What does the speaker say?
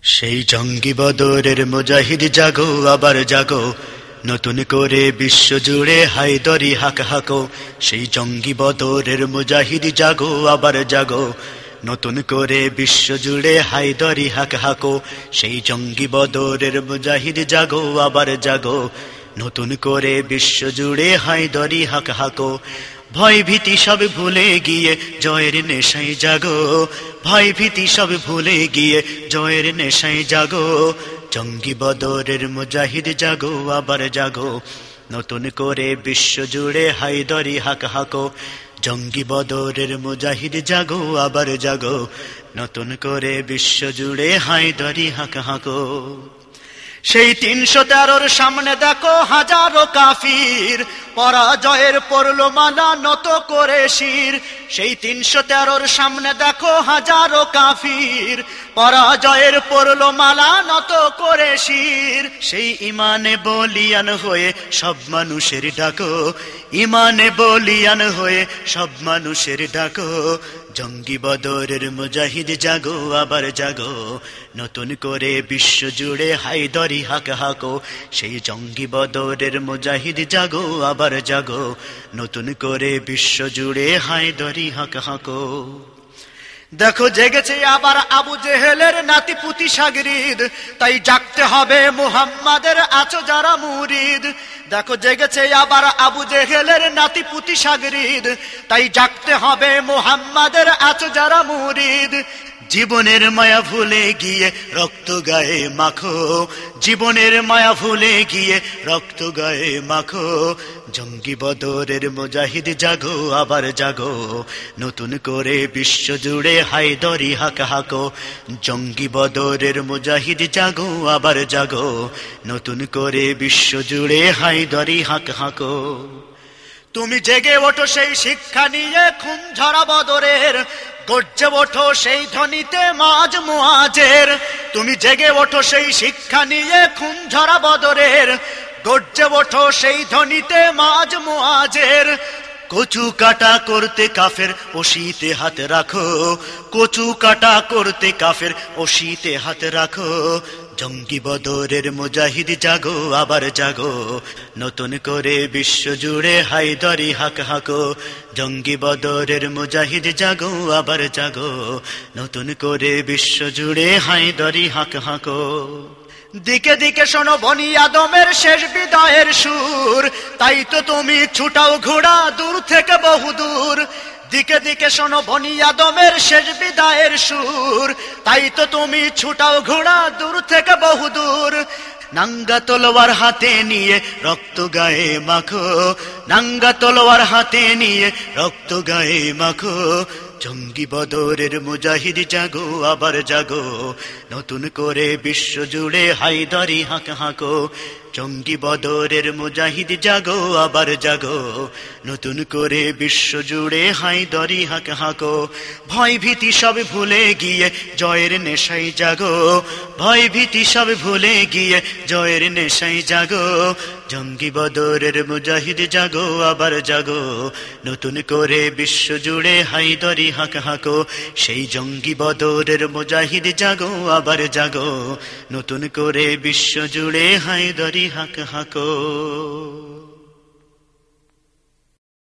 সেই জঙ্গি বদরের মুজাহিদ জাগো, আবার জাগো, নতুন করে বিশ্ব জুড়ে হায়দরি হাক হাকো। সেই জঙ্গি বদরের মুজাহিদ জাগো, আবার জাগো, নতুন করে বিশ্ব জুড়ে হায়দরি হাক হাকো। সেই জঙ্গি বদরের মুজাহিদ জাগো, আবার জাগো, নতুন করে বিশ্ব জুড়ে হায়দরি হাক হাকো। ভয় ভীতি সব ভুলে গিয়ে জয়ের নেশায় জাগো, ভয় ভীতি সব ভুলে গিয়ে জয়ের নেশায় জাগো। জঙ্গি বদরের মুজাহিদ জাগো, আবার জাগো, নতুন করে বিশ্ব জুড়ে হায়দরি হাক হাকো। জঙ্গি বদরের মুজাহিদ জাগো, আবার জাগো, নতুন করে বিশ্ব জুড়ে হায়দরি হাক হাকো। সেই ৩১৩ সামনে দেখো হাজারো কাফির, পরাজয়ের পড়লো মালা নত করে শির। সেই ৩১৩ সামনে দেখো হাজারো কাফির, পরাজয়ের পড়লো মালা নত করে শির। সেই ইমানে বলিয়ান হয়ে সব মানুষের ডাকো, ইমানে বলিয়ান হয়ে সব মানুষের ডাকো। জঙ্গি বদরের মুজাহিদ জাগো, আবার জাগো, নতুন করে বিশ্ব জুড়ে হায়দরি হাক হাকো। সেই জঙ্গি বদরের মুজাহিদ জাগো, আবার জাগো, নতুন করে বিশ্ব জুড়ে হায়দরি হাক হাকো। দেখো জেগেছে আবার আবু জেহেলের নাতি পুতি সাগরিদ, তাই জাগতে হবে মুহাম্মাদের আছো যারা মুরিদ। দেখো জেগেছে আবার আবু জেহেলের নাতি পুতি সাগরিদ, তাই জাগতে হবে মুহাম্মাদের আছো যারা মুরিদ। জীবনের মায়া ভুলে গিয়ে রক্ত গায়ে মাখো, জীবনের মায়া ভুলে গিয়ে রক্ত গায়ে মাখো। জঙ্গি বদরের মুজাহিদ জাগো, আবার জাগো, নতুন করে বিশ্ব জুড়ে হায়দরি হাক হাকো। জঙ্গি বদরের মুজাহিদ জাগো, আবার জাগো, নতুন করে বিশ্ব জুড়ে হায়দরি হাক হাকো। তুমি জেগে ওঠো সেই শিক্ষা নিয়ে খুন ঝরা বদরের, গর্জে ওঠো সেই ধ্বনিতে মাঝ মুআজের। তুমি জেগে ওঠো সেই শিক্ষা নিয়ে খুন ঝরা বদরের, গর্জে ওঠো সেই ধ্বনিতে মাঝ মুআজের। কচু কাটা করতে কাফের ওশিতে হাত রাখো, কচু কাটা করতে কাফের ওশিতে হাত রাখো। জঙ্গি বদরের মুজাহিদ জাগো, আবার জাগো, নতুন করে বিশ্ব জুড়ে হায়দরি হাক হাকো। জঙ্গি বদরের মুজাহিদ জাগো, আবার জাগো, নতুন করে বিশ্ব জুড়ে হায়দরি হাক হাকো। দিকে দিকে শোনো বনি আদমের শেষ বিদায়ের সুর, তাই তো তুমি ছুটাও ঘোড়া দূর থেকে বহুদূর। দিকে দিকে শোনো বনি আদমের শেষ বিদায়ের সুর, তাই তো তুমি ছুটাও ঘোড়া দূর থেকে বহুদূর। নাঙ্গা তলোয়ার হাতে নিয়ে রক্ত গায়ে মাখো, নাঙ্গা তলোয়ার হাতে নিয়ে রক্ত গায়ে মাখো। জঙ্গি বদরের মুজাহিদ জাগো, আবার জাগো, নতুন করে বিশ্ব জুড়ে হায়দরি হাক হাকো। জঙ্গি বদরের মুজাহিদ জাগো, আবার জাগো, নতুন করে বিশ্ব জুড়ে হায়দরি হাক হাকো। ভয় ভীতি সব ভুলে গিয়ে জয়ের নেশায় জাগো, ভয় ভীতি সব ভুলে গিয়ে জয়ের নেশায় জাগো। জঙ্গি বদরের মুজাহিদ জাগো, আবার জাগো, নতুন করে বিশ্ব জুড়ে হায়দরি হাক হাকো। সেই জঙ্গি বদরের মুজাহিদ জাগো, আবার জাগো, নতুন করে বিশ্ব জুড়ে হায়দরি হাক হাকো।